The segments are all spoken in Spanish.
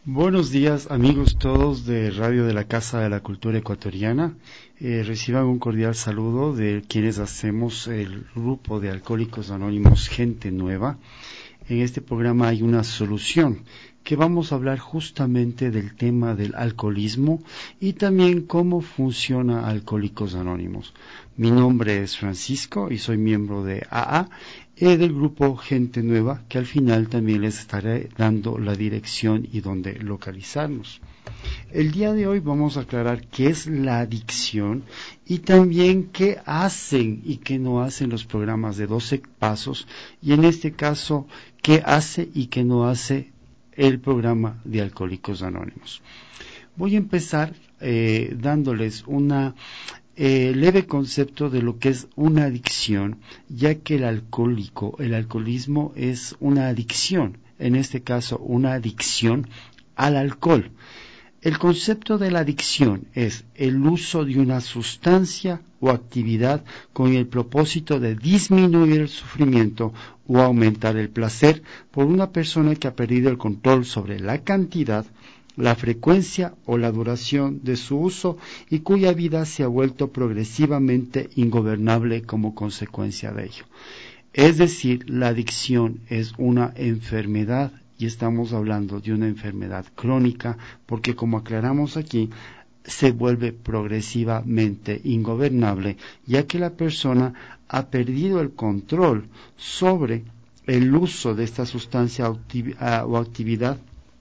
Buenos días amigos todos de Radio de la Casa de la Cultura Ecuatoriana. Reciban un cordial saludo de quienes hacemos el grupo de Alcohólicos Anónimos Gente Nueva. En este programa hay una solución que vamos a hablar justamente del tema del alcoholismo y también cómo funciona Alcohólicos Anónimos. Mi nombre es Francisco y soy miembro de AA del grupo Gente Nueva, que al final también les estaré dando la dirección y dónde localizarnos. El día de hoy vamos a aclarar qué es la adicción y también qué hacen y qué no hacen los programas de 12 pasos y en este caso qué hace y qué no hace el programa de Alcohólicos Anónimos. Voy a empezar dándoles una leve concepto de lo que es una adicción, ya que el alcoholismo es una adicción, en este caso una adicción al alcohol. El concepto de la adicción es el uso de una sustancia o actividad con el propósito de disminuir el sufrimiento o aumentar el placer por una persona que ha perdido el control sobre la cantidad, la frecuencia o la duración de su uso y cuya vida se ha vuelto progresivamente ingobernable como consecuencia de ello. Es decir, la adicción es una enfermedad y estamos hablando de una enfermedad crónica porque, como aclaramos aquí, se vuelve progresivamente ingobernable ya que la persona ha perdido el control sobre el uso de esta sustancia o actividad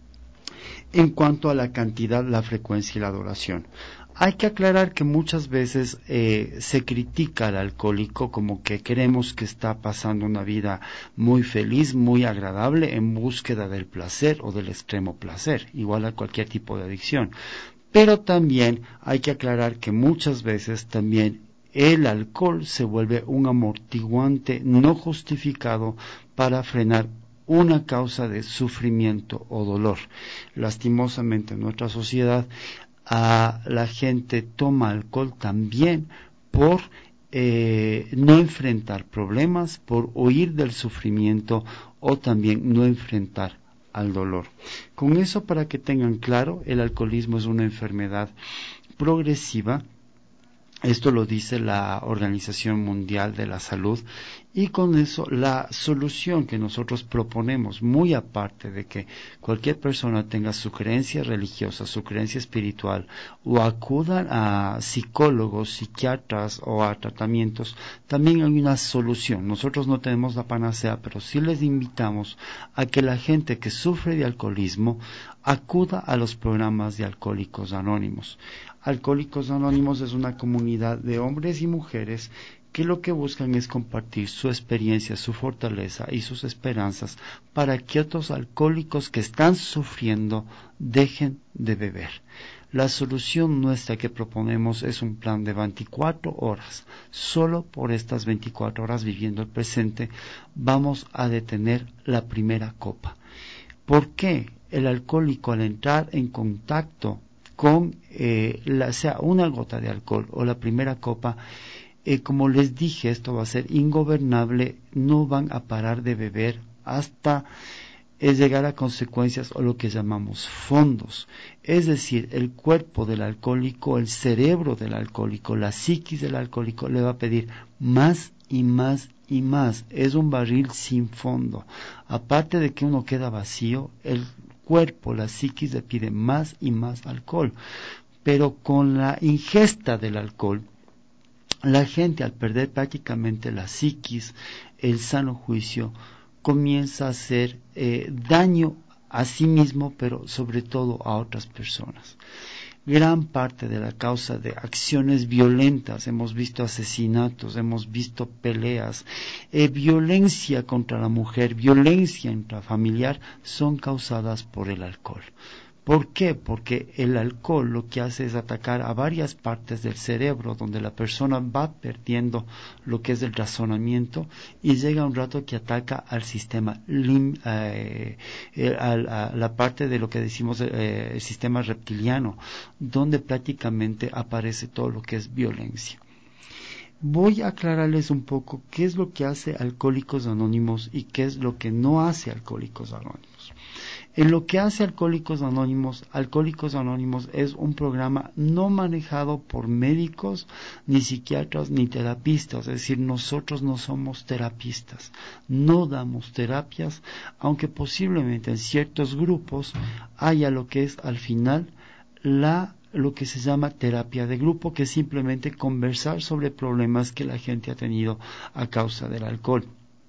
en cuanto a la cantidad, la frecuencia y la duración. Hay que aclarar que muchas veces se critica al alcohólico como que creemos que está pasando una vida muy feliz, muy agradable en búsqueda del placer o del extremo placer, igual a cualquier tipo de adicción. Pero también hay que aclarar que muchas veces también el alcohol se vuelve un amortiguante no justificado para frenar una causa de sufrimiento o dolor. Lastimosamente en nuestra sociedad la gente toma alcohol también por no enfrentar problemas, por huir del sufrimiento o también no enfrentar al dolor. Con eso, para que tengan claro, el alcoholismo es una enfermedad progresiva. Esto lo dice la Organización Mundial de la Salud y con eso la solución que nosotros proponemos, muy aparte de que cualquier persona tenga su creencia religiosa, su creencia espiritual o acudan a psicólogos, psiquiatras o a tratamientos, también hay una solución. Nosotros no tenemos la panacea, pero sí les invitamos a que la gente que sufre de alcoholismo acuda a los programas de Alcohólicos Anónimos. Alcohólicos Anónimos es una comunidad de hombres y mujeres que lo que buscan es compartir su experiencia, su fortaleza y sus esperanzas para que otros alcohólicos que están sufriendo dejen de beber. La solución nuestra que proponemos es un plan de 24 horas. Solo por estas 24 horas viviendo el presente vamos a detener la primera copa. ¿Por qué? El alcohólico al entrar en contacto con sea una gota de alcohol o la primera copa, como les dije, esto va a ser ingobernable, no van a parar de beber hasta llegar a consecuencias o lo que llamamos fondos. Es decir, el cuerpo del alcohólico, el cerebro del alcohólico, la psiquis del alcohólico le va a pedir más y más y más. Es un barril sin fondo. Aparte de que uno queda vacío, el cuerpo, la psiquis le pide más y más alcohol. Pero con la ingesta del alcohol, la gente al perder prácticamente la psiquis, el sano juicio, comienza a hacer daño a sí mismo, pero sobre todo a otras personas. Gran parte de la causa de acciones violentas, hemos visto asesinatos, hemos visto peleas, violencia contra la mujer, violencia intrafamiliar, son causadas por el alcohol. ¿Por qué? Porque el alcohol lo que hace es atacar a varias partes del cerebro donde la persona va perdiendo lo que es el razonamiento y llega un rato que ataca al sistema, a la parte de lo que decimos el sistema reptiliano, donde prácticamente aparece todo lo que es violencia. Voy a aclararles un poco qué es lo que hace Alcohólicos Anónimos y qué es lo que no hace Alcohólicos Anónimos. En lo que hace Alcohólicos Anónimos es un programa no manejado por médicos, ni psiquiatras, ni terapistas, es decir, nosotros no somos terapistas, no damos terapias, aunque posiblemente en ciertos grupos haya lo que es al final lo que se llama terapia de grupo, que es simplemente conversar sobre problemas que la gente ha tenido a causa del alcohol.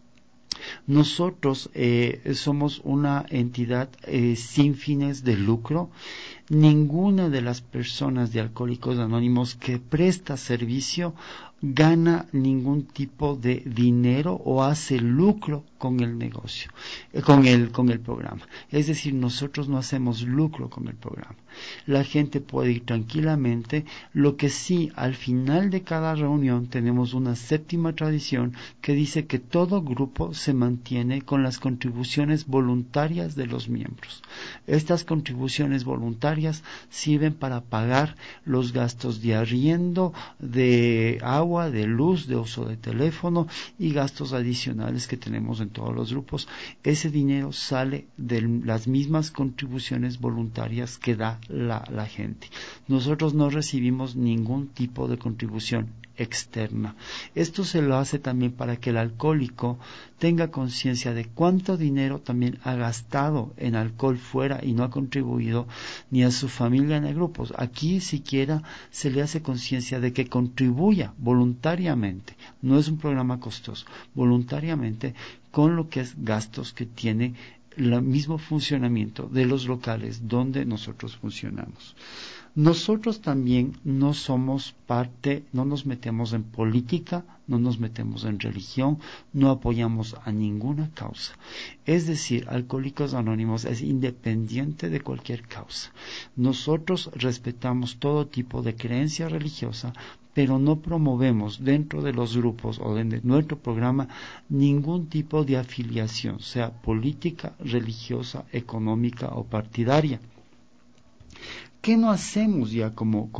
Nosotros somos una entidad sin fines de lucro. Ninguna de las personas de Alcohólicos Anónimos que presta servicio gana ningún tipo de dinero o hace lucro con el negocio, con el programa. Es decir, nosotros no hacemos lucro con el programa. La gente puede ir tranquilamente. Lo que sí, al final de cada reunión tenemos una séptima tradición que dice que todo grupo se mantiene con las contribuciones voluntarias de los miembros. Estas contribuciones voluntarias sirven para pagar los gastos de arriendo, de agua, de luz, de uso de teléfono y gastos adicionales que tenemos en todos los grupos. Ese dinero sale de las mismas contribuciones voluntarias que da la gente. Nosotros no recibimos ningún tipo de contribución externa. Esto se lo hace también para que el alcohólico tenga conciencia de cuánto dinero también ha gastado en alcohol fuera y no ha contribuido ni a su familia ni a grupos. Aquí siquiera se le hace conciencia de que contribuya voluntariamente, no es un programa costoso, voluntariamente con lo que es gastos que tiene el mismo funcionamiento de los locales donde nosotros funcionamos. Nosotros también no somos parte, no nos metemos en política, no nos metemos en religión, no apoyamos a ninguna causa. Es decir, Alcohólicos Anónimos es independiente de cualquier causa. Nosotros respetamos todo tipo de creencia religiosa, pero no promovemos dentro de los grupos o de nuestro programa ningún tipo de afiliación, sea política, religiosa, económica o partidaria. ¿Qué no hacemos ya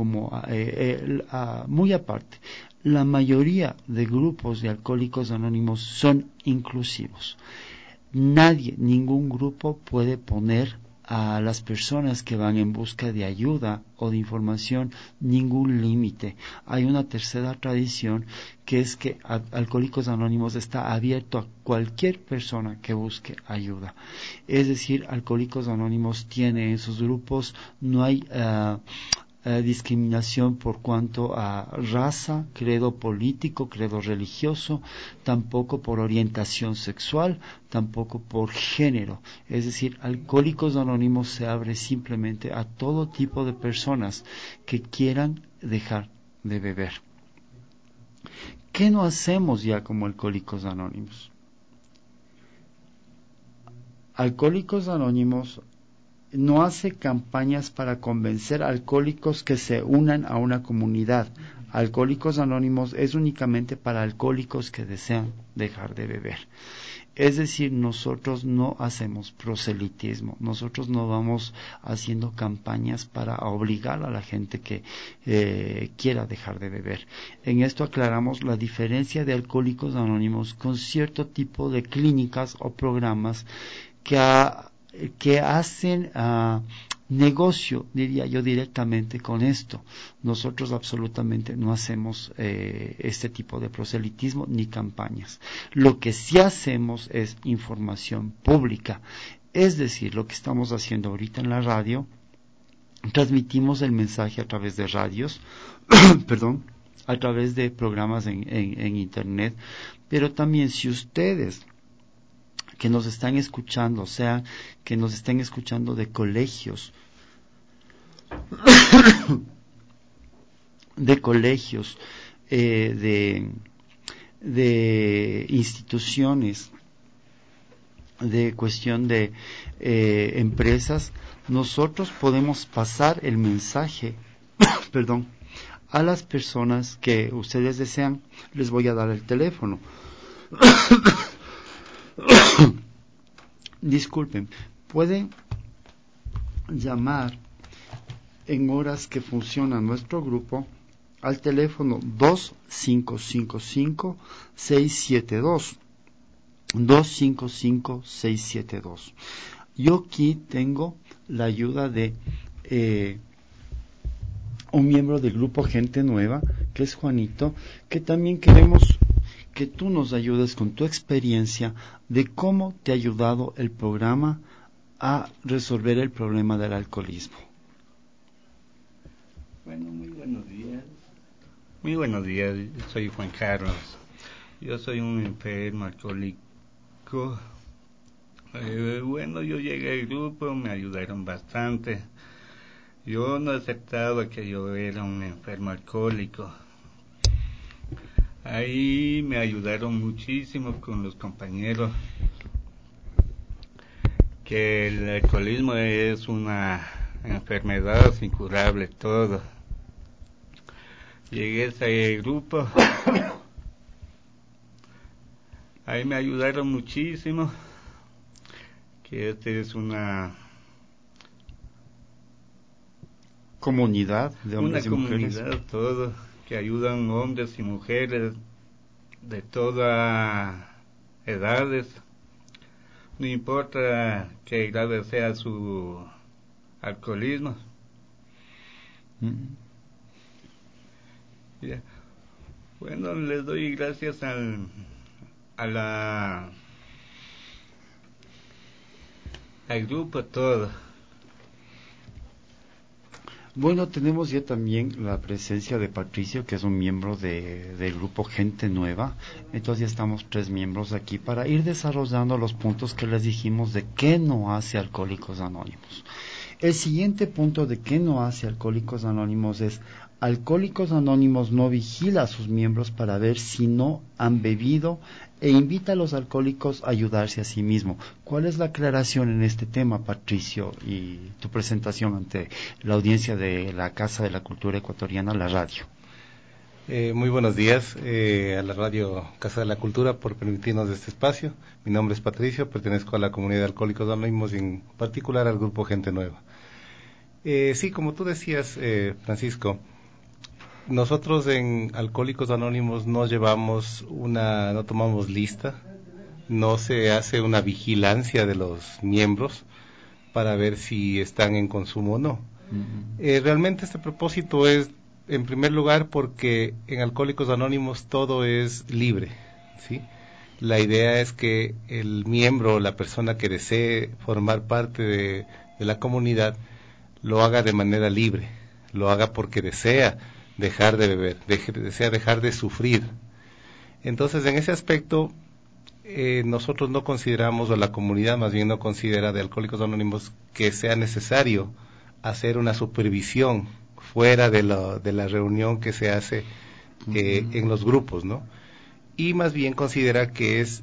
muy aparte? La mayoría de grupos de Alcohólicos Anónimos son inclusivos. Ningún grupo puede poner a las personas que van en busca de ayuda o de información ningún límite. Hay una tercera tradición que es que Alcohólicos Anónimos está abierto a cualquier persona que busque ayuda. Es decir, Alcohólicos Anónimos tiene en sus grupos, no hay discriminación por cuanto a raza, credo político, credo religioso, tampoco por orientación sexual, tampoco por género. Es decir, Alcohólicos Anónimos se abre simplemente a todo tipo de personas que quieran dejar de beber. ¿Qué no hacemos ya como Alcohólicos Anónimos? Alcohólicos Anónimos no hace campañas para convencer a alcohólicos que se unan a una comunidad. Alcohólicos Anónimos es únicamente para alcohólicos que desean dejar de beber. Es decir, nosotros no hacemos proselitismo, nosotros no vamos haciendo campañas para obligar a la gente que quiera dejar de beber. En esto aclaramos la diferencia de Alcohólicos Anónimos con cierto tipo de clínicas o programas que hacen negocio, diría yo, directamente con esto. Nosotros absolutamente no hacemos este tipo de proselitismo ni campañas. Lo que sí hacemos es información pública. Es decir, lo que estamos haciendo ahorita en la radio, transmitimos el mensaje a través de radios, a través de programas en internet, pero también si ustedes que nos están escuchando, o sea, que nos estén escuchando de colegios, de instituciones, de cuestión de empresas, nosotros podemos pasar el mensaje, a las personas que ustedes desean. Les voy a dar el teléfono. Disculpen, pueden llamar en horas que funciona nuestro grupo al teléfono 2555-672. 255672. Yo aquí tengo la ayuda de un miembro del grupo Gente Nueva, que es Juanito, que también queremos que tú nos ayudes con tu experiencia de cómo te ha ayudado el programa a resolver el problema del alcoholismo. Bueno, muy buenos días. Muy buenos días, soy Juan Carlos. Yo soy un enfermo alcohólico. Bueno, yo llegué al grupo, me ayudaron bastante. Yo no aceptaba que yo era un enfermo alcohólico. Ahí me ayudaron muchísimo con los compañeros, que el alcoholismo es una enfermedad incurable, todo. Llegué a ese grupo, ahí me ayudaron muchísimo, que este es una comunidad de hombres y mujeres. Una comunidad, todo, que ayudan hombres y mujeres de todas edades, no importa qué grave sea su alcoholismo. Yeah. Bueno, les doy gracias al grupo, todo. Bueno, tenemos ya también la presencia de Patricio, que es un miembro del grupo Gente Nueva. Entonces ya estamos 3 miembros aquí para ir desarrollando los puntos que les dijimos de qué no hace Alcohólicos Anónimos. El siguiente punto de qué no hace Alcohólicos Anónimos es: Alcohólicos Anónimos no vigila a sus miembros para ver si no han bebido e invita a los alcohólicos a ayudarse a sí mismo. ¿Cuál es la aclaración en este tema, Patricio, y tu presentación ante la audiencia de la Casa de la Cultura Ecuatoriana, la radio? Muy buenos días a la radio Casa de la Cultura por permitirnos este espacio. Mi nombre es Patricio, pertenezco a la comunidad de Alcohólicos Anónimos y en particular al grupo Gente Nueva. Sí, como tú decías, Francisco, nosotros en Alcohólicos Anónimos no tomamos lista, no se hace una vigilancia de los miembros para ver si están en consumo o no. Realmente este propósito es, en primer lugar, porque en Alcohólicos Anónimos todo es libre, ¿sí? La idea es que el miembro, la persona que desee formar parte de la comunidad, lo haga de manera libre, lo haga porque desea dejar de beber, desea dejar de sufrir. Entonces, en ese aspecto, nosotros no consideramos, o la comunidad más bien no considera de Alcohólicos Anónimos, que sea necesario hacer una supervisión fuera de la reunión que se hace en los grupos, ¿no? Y más bien considera que es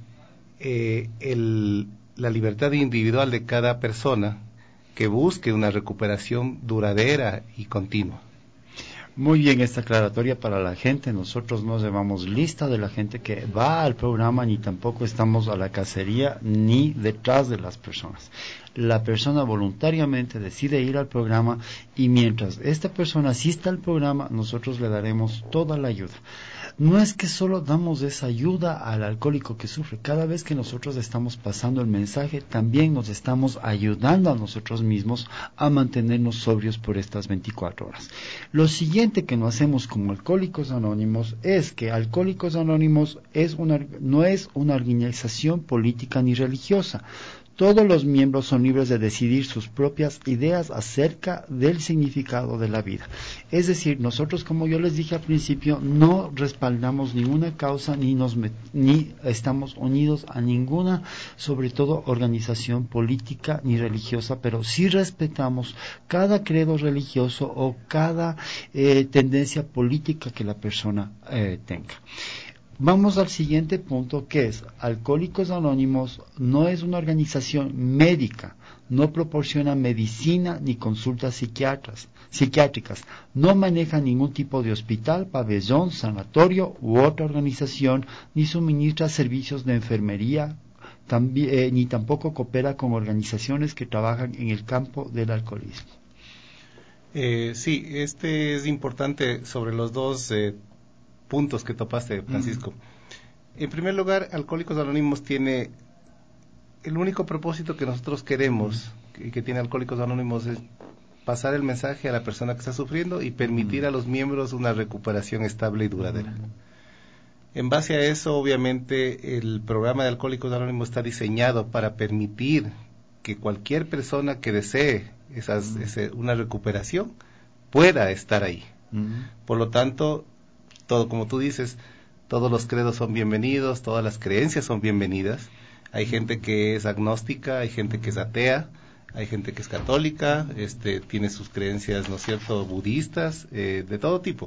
la libertad individual de cada persona que busque una recuperación duradera y continua. Muy bien esta aclaratoria para la gente. Nosotros no llevamos lista de la gente que va al programa, ni tampoco estamos a la cacería ni detrás de las personas. La persona voluntariamente decide ir al programa y mientras esta persona asista al programa, nosotros le daremos toda la ayuda. No es que solo damos esa ayuda al alcohólico que sufre. Cada vez que nosotros estamos pasando el mensaje, también nos estamos ayudando a nosotros mismos a mantenernos sobrios por estas 24 horas. Lo siguiente que no hacemos como Alcohólicos Anónimos es que Alcohólicos Anónimos no es una organización política ni religiosa. Todos los miembros son libres de decidir sus propias ideas acerca del significado de la vida. Es decir, nosotros, como yo les dije al principio, no respaldamos ninguna causa ni estamos unidos a ninguna, sobre todo, organización política ni religiosa, pero sí respetamos cada credo religioso o cada tendencia política que la persona tenga. Vamos al siguiente punto, que es: Alcohólicos Anónimos no es una organización médica, no proporciona medicina ni consultas psiquiátricas, no maneja ningún tipo de hospital, pabellón, sanatorio u otra organización, ni suministra servicios de enfermería, ni tampoco coopera con organizaciones que trabajan en el campo del alcoholismo. Sí, este es importante sobre los dos puntos que topaste, Francisco. En primer lugar, Alcohólicos Anónimos tiene el único propósito que nosotros queremos y que tiene Alcohólicos Anónimos es pasar el mensaje a la persona que está sufriendo y permitir a los miembros una recuperación estable y duradera. En base a eso, obviamente, el programa de Alcohólicos Anónimos está diseñado para permitir que cualquier persona que desee una recuperación pueda estar ahí. Por lo tanto, todo como tú dices, todos los credos son bienvenidos, todas las creencias son bienvenidas. Hay gente que es agnóstica, hay gente que es atea, hay gente que es católica, tiene sus creencias, ¿no es cierto?, budistas, de todo tipo.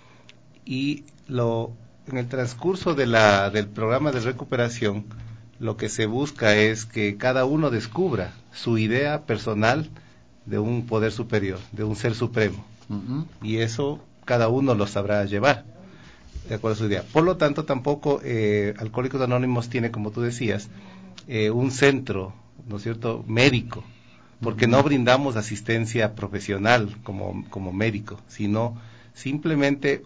Y en el transcurso del programa de recuperación, lo que se busca es que cada uno descubra su idea personal de un poder superior, de un ser supremo. Y eso cada uno lo sabrá llevar, de acuerdo a su idea. Por lo tanto, tampoco Alcohólicos Anónimos tiene, como tú decías, un centro, ¿no es cierto?, médico, porque no brindamos asistencia profesional como médico, sino simplemente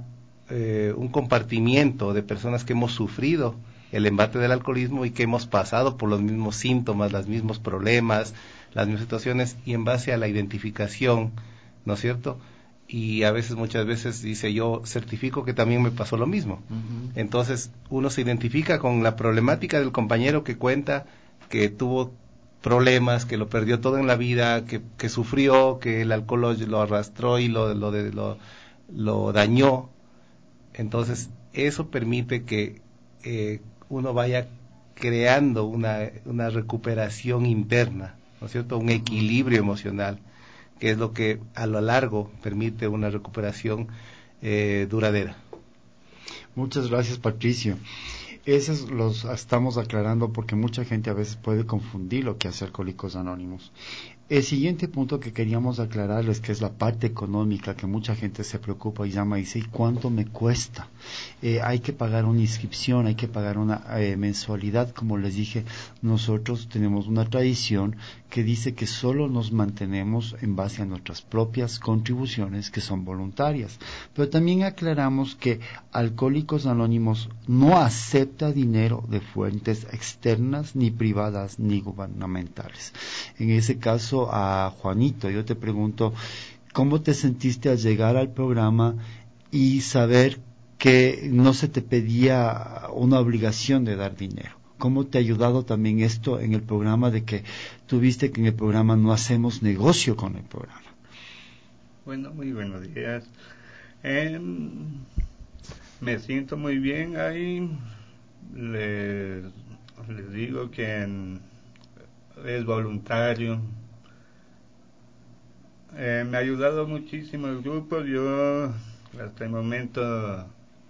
un compartimiento de personas que hemos sufrido el embate del alcoholismo y que hemos pasado por los mismos síntomas, los mismos problemas, las mismas situaciones, y en base a la identificación, ¿no es cierto?, y muchas veces dice, yo certifico que también me pasó lo mismo. Entonces uno se identifica con la problemática del compañero que cuenta que tuvo problemas, que lo perdió todo en la vida, que sufrió, que el alcohol lo arrastró y lo dañó. Entonces eso permite que uno vaya creando una recuperación interna, ¿no es cierto?, un equilibrio emocional, que es lo que a lo largo permite una recuperación duradera. Muchas gracias, Patricio. Esos los estamos aclarando porque mucha gente a veces puede confundir lo que hace Alcohólicos Anónimos. El siguiente punto que queríamos aclararles, que es la parte económica, que mucha gente se preocupa y llama y dice, ¿y cuánto me cuesta? Hay que pagar una inscripción, hay que pagar una mensualidad. Como les dije, nosotros tenemos una tradición que dice que solo nos mantenemos en base a nuestras propias contribuciones, que son voluntarias. Pero también aclaramos que Alcohólicos Anónimos no acepta dinero de fuentes externas, ni privadas, ni gubernamentales. En ese caso, a Juanito, yo te pregunto, ¿cómo te sentiste al llegar al programa y saber que no se te pedía una obligación de dar dinero? ¿Cómo te ha ayudado también esto en el programa, de que tuviste que en el programa no hacemos negocio con el programa? Bueno, muy buenos días. Me siento muy bien ahí. Les digo que es voluntario. Me ha ayudado muchísimo el grupo. Yo hasta el momento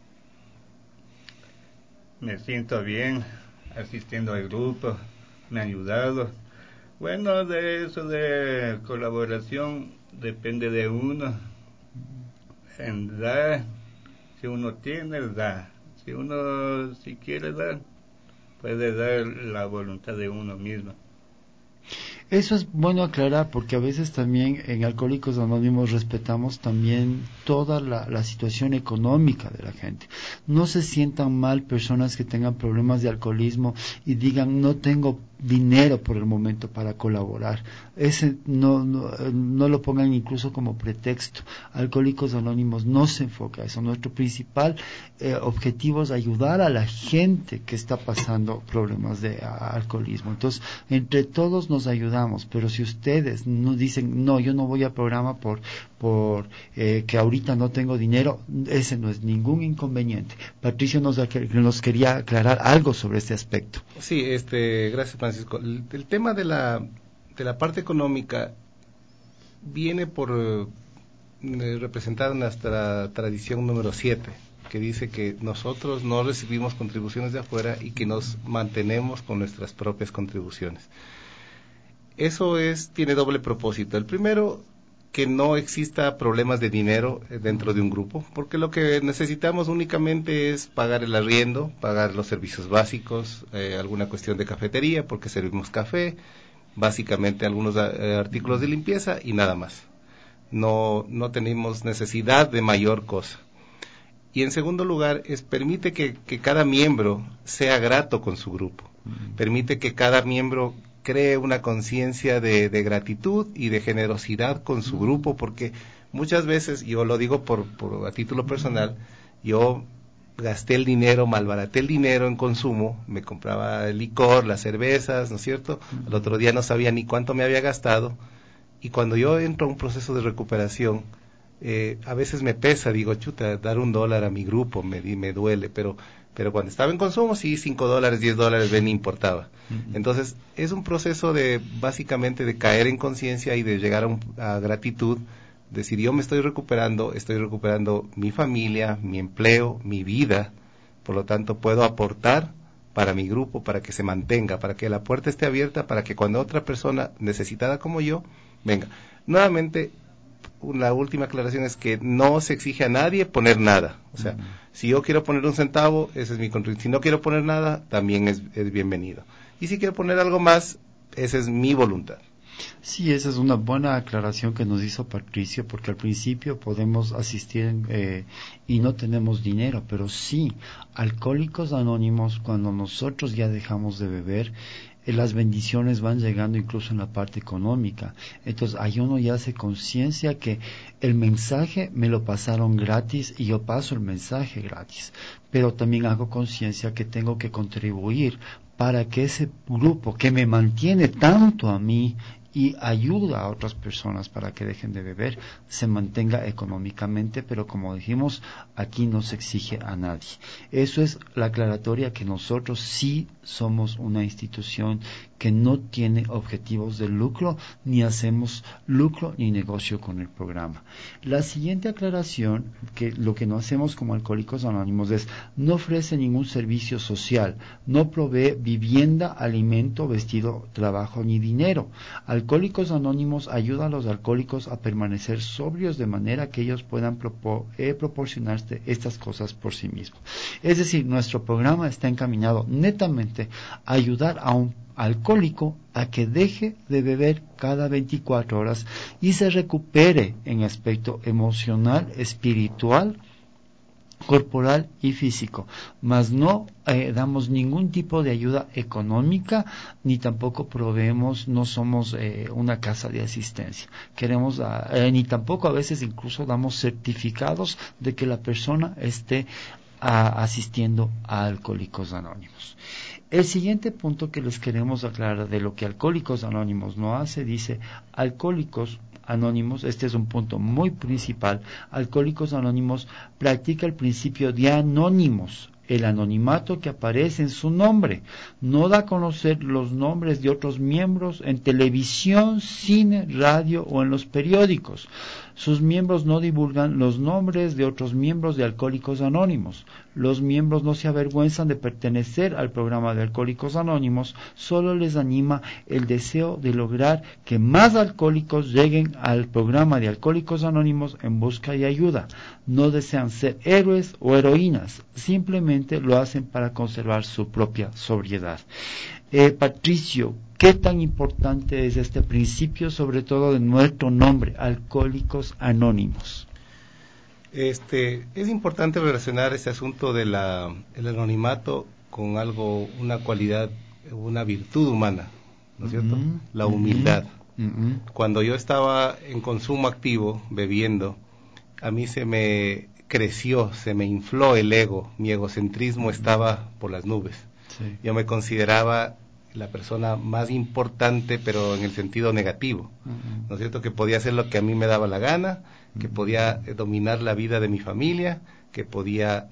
me siento bien asistiendo al grupo. Me ha ayudado. Bueno, de eso de colaboración depende de uno. En dar, si uno tiene, da. Si quiere dar, puede dar la voluntad de uno mismo. Eso es bueno aclarar, porque a veces también en Alcohólicos Anónimos respetamos también toda la situación económica de la gente. No se sientan mal personas que tengan problemas de alcoholismo y digan, no tengo dinero por el momento para colaborar. Ese no lo pongan incluso como pretexto. Alcohólicos Anónimos no se enfoca a eso. Nuestro principal objetivo es ayudar a la gente que está pasando problemas de alcoholismo. Entonces, entre todos nos ayudamos, pero si ustedes no dicen, no, yo no voy al programa por que ahorita no tengo dinero, ese no es ningún inconveniente. Patricio nos quería aclarar algo sobre este aspecto. Sí, gracias, Francisco. El tema de la parte económica viene por representar nuestra tradición número 7, que dice que nosotros no recibimos contribuciones de afuera y que nos mantenemos con nuestras propias contribuciones. Eso tiene doble propósito. El primero, que no exista problemas de dinero dentro de un grupo, porque lo que necesitamos únicamente es pagar el arriendo, pagar los servicios básicos, alguna cuestión de cafetería, porque servimos café, básicamente algunos artículos de limpieza y nada más. no tenemos necesidad de mayor cosa. Y en segundo lugar, permite que cada miembro sea grato con su grupo, permite que cada miembro cree una conciencia de gratitud y de generosidad con su grupo, porque muchas veces, yo lo digo a título personal, yo gasté el dinero, malbaraté el dinero en consumo, me compraba el licor, las cervezas, ¿no es cierto? Al otro día no sabía ni cuánto me había gastado, y cuando yo entro a un proceso de recuperación, a veces me pesa, digo, chuta, dar $1 a mi grupo, me duele, pero cuando estaba en consumo, sí, $5, $10, me importaba. Entonces, es un proceso básicamente de caer en conciencia y de llegar a gratitud, decir, yo me estoy recuperando mi familia, mi empleo, mi vida, por lo tanto puedo aportar para mi grupo, para que se mantenga, para que la puerta esté abierta, para que cuando otra persona necesitada como yo, venga. Nuevamente, la última aclaración es que no se exige a nadie poner nada. O sea, si yo quiero poner un centavo, ese es mi contribución. Si no quiero poner nada, también es bienvenido. Y si quiero poner algo más, esa es mi voluntad. Sí, esa es una buena aclaración que nos hizo Patricio, porque al principio podemos asistir y no tenemos dinero, pero sí, Alcohólicos Anónimos, cuando nosotros ya dejamos de beber, las bendiciones van llegando incluso en la parte económica. Entonces ahí uno ya hace conciencia que el mensaje me lo pasaron gratis y yo paso el mensaje gratis, pero también hago conciencia que tengo que contribuir para que ese grupo que me mantiene tanto a mí y ayuda a otras personas para que dejen de beber, se mantenga económicamente, pero como dijimos, aquí no se exige a nadie. Eso es la aclaratoria, que nosotros sí somos una institución que no tiene objetivos de lucro, ni hacemos lucro ni negocio con el programa. La siguiente aclaración, que lo que no hacemos como Alcohólicos Anónimos es, no ofrece ningún servicio social, no provee vivienda, alimento, vestido, trabajo ni dinero. Alcohólicos Anónimos ayuda a los alcohólicos a permanecer sobrios de manera que ellos puedan proporcionarse estas cosas por sí mismos. Es decir, nuestro programa está encaminado netamente a ayudar a un alcohólico a que deje de beber cada 24 horas y se recupere en aspecto emocional, espiritual, corporal y físico, mas no damos ningún tipo de ayuda económica, ni tampoco proveemos, no somos una casa de asistencia, queremos ni tampoco a veces incluso damos certificados de que la persona esté asistiendo a Alcohólicos Anónimos. El siguiente punto que les queremos aclarar de lo que Alcohólicos Anónimos no hace, dice: Alcohólicos Anónimos, este es un punto muy principal, Alcohólicos Anónimos practica el principio de anónimos, el anonimato que aparece en su nombre, no da a conocer los nombres de otros miembros en televisión, cine, radio o en los periódicos. Sus miembros no divulgan los nombres de otros miembros de Alcohólicos Anónimos. Los miembros no se avergüenzan de pertenecer al programa de Alcohólicos Anónimos, solo les anima el deseo de lograr que más alcohólicos lleguen al programa de Alcohólicos Anónimos en busca de ayuda. No desean ser héroes o heroínas, simplemente lo hacen para conservar su propia sobriedad. Patricio, ¿qué tan importante es este principio, sobre todo de nuestro nombre, Alcohólicos Anónimos? Es importante relacionar este asunto del anonimato con algo, una cualidad, una virtud humana, ¿no es cierto? La humildad. Cuando yo estaba en consumo activo, bebiendo, a mí se me creció, se me infló el ego, mi egocentrismo estaba por las nubes. Sí. Yo me consideraba la persona más importante, pero en el sentido negativo, ¿no es cierto? Que podía hacer lo que a mí me daba la gana, que podía dominar la vida de mi familia, que podía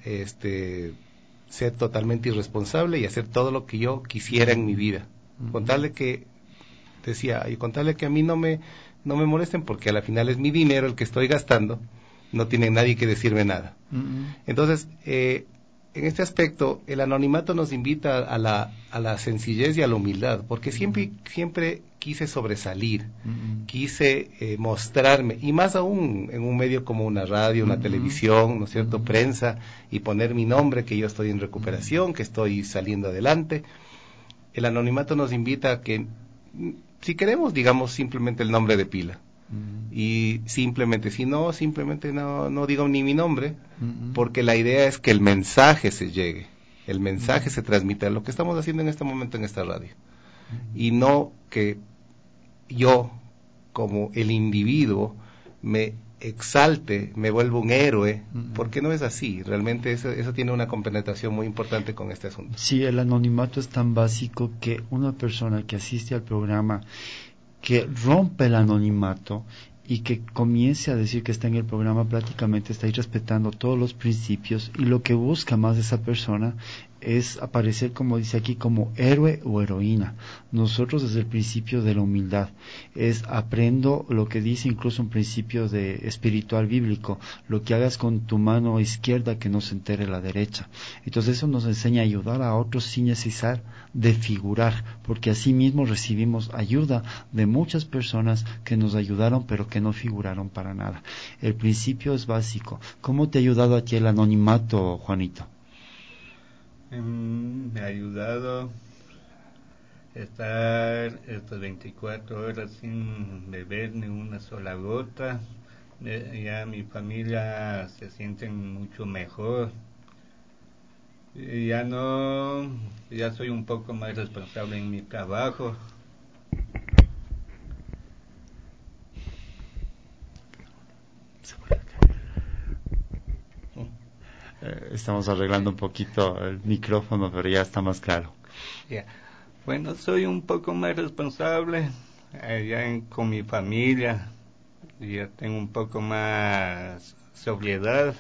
ser totalmente irresponsable y hacer todo lo que yo quisiera en mi vida, con tal de que, decía, y con tal de que a mí no me molesten, porque a la final es mi dinero el que estoy gastando, no tiene nadie que decirme nada. Entonces, en este aspecto, el anonimato nos invita a la sencillez y a la humildad, porque siempre quise sobresalir, quise mostrarme, y más aún en un medio como una radio, una televisión, ¿no es cierto?, prensa, y poner mi nombre, que yo estoy en recuperación, que estoy saliendo adelante. El anonimato nos invita a que, si queremos, digamos simplemente el nombre de pila, Y simplemente, si no, simplemente no digo ni mi nombre, porque la idea es que el mensaje se llegue, el mensaje se transmita, lo que estamos haciendo en este momento en esta radio. Y no que yo, como el individuo, me exalte, me vuelva un héroe, porque no es así. Realmente eso tiene una compenetración muy importante con este asunto. Sí, el anonimato es tan básico que una persona que asiste al programa, que rompe el anonimato y que comience a decir que está en el programa, prácticamente está ahí respetando todos los principios, y lo que busca más esa persona es aparecer, como dice aquí, como héroe o heroína. Nosotros desde el principio de la humildad aprendo lo que dice incluso un principio de espiritual bíblico: lo que hagas con tu mano izquierda, que no se entere la derecha. Entonces eso nos enseña a ayudar a otros sin necesitar de figurar, porque así mismo recibimos ayuda de muchas personas que nos ayudaron pero que no figuraron para nada. El principio es básico. ¿Cómo te ha ayudado a ti el anonimato, Juanito? Me ha ayudado estar estas 24 horas sin beber ni una sola gota. Ya mi familia se siente mucho mejor. Y ya soy un poco más responsable en mi trabajo. Estamos arreglando un poquito el micrófono, pero ya está más claro. Yeah. Bueno, soy un poco más responsable con mi familia. Ya tengo un poco más sobriedad.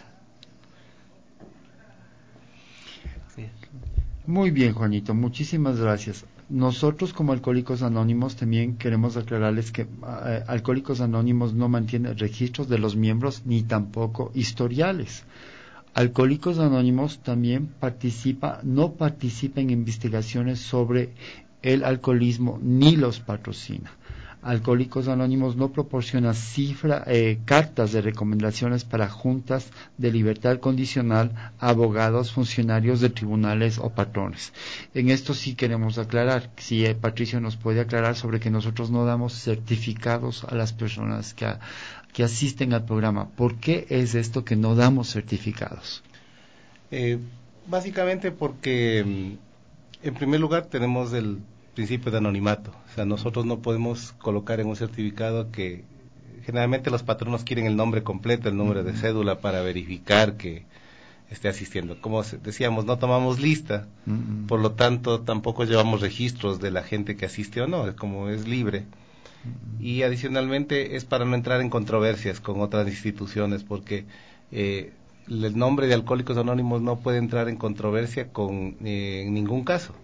Sí. Muy bien, Juanito, muchísimas gracias. Nosotros como Alcohólicos Anónimos también queremos aclararles que Alcohólicos Anónimos no mantiene registros de los miembros ni tampoco historiales. Alcohólicos Anónimos también no participa en investigaciones sobre el alcoholismo ni los patrocina. Alcohólicos Anónimos no proporciona cartas de recomendaciones para juntas de libertad condicional, abogados, funcionarios de tribunales o patrones. En esto sí queremos aclarar, si Patricio nos puede aclarar sobre que nosotros no damos certificados a las personas que asisten al programa. ¿Por qué es esto que no damos certificados? Básicamente porque, en primer lugar, tenemos el principio de anonimato. O sea, nosotros no podemos colocar en un certificado que generalmente los patronos quieren el nombre completo, el número de cédula para verificar que esté asistiendo. Como decíamos, no tomamos lista, por lo tanto tampoco llevamos registros de la gente que asiste o no, como es libre. Y adicionalmente es para no entrar en controversias con otras instituciones, porque el nombre de Alcohólicos Anónimos no puede entrar en controversia en ningún caso.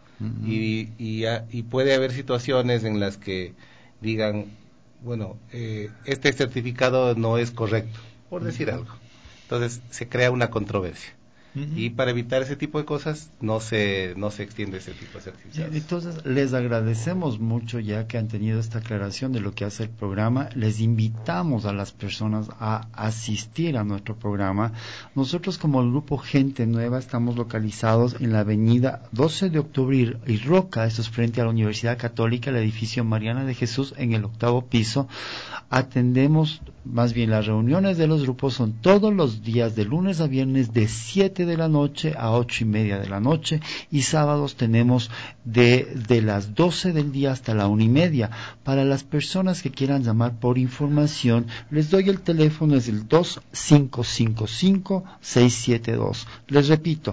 Y puede haber situaciones en las que digan, bueno, este certificado no es correcto, por decir algo. Entonces se crea una controversia. Y para evitar ese tipo de cosas no se extiende ese tipo de certificados. Entonces les agradecemos mucho ya que han tenido esta aclaración de lo que hace el programa. Les invitamos a las personas a asistir a nuestro programa. Nosotros como el grupo Gente Nueva estamos localizados en la avenida 12 de octubre y Roca, esto es frente a la Universidad Católica, el edificio Mariana de Jesús, en el 8º piso. Atendemos, más bien las reuniones de los grupos son todos los días de lunes a viernes de 7 de la noche a 8:30 de la noche, y sábados tenemos de las 12 del día hasta la 1:30. Para las personas que quieran llamar por información, les doy el teléfono, es el 2555-672. Les repito,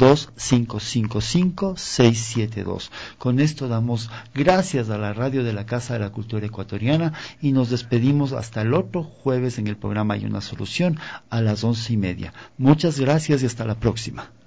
2555-672. Con esto damos gracias a la radio de la Casa de la Cultura Ecuatoriana y nos despedimos hasta el otro jueves en el programa Hay una Solución a las 11:30. Muchas gracias y hasta la próxima.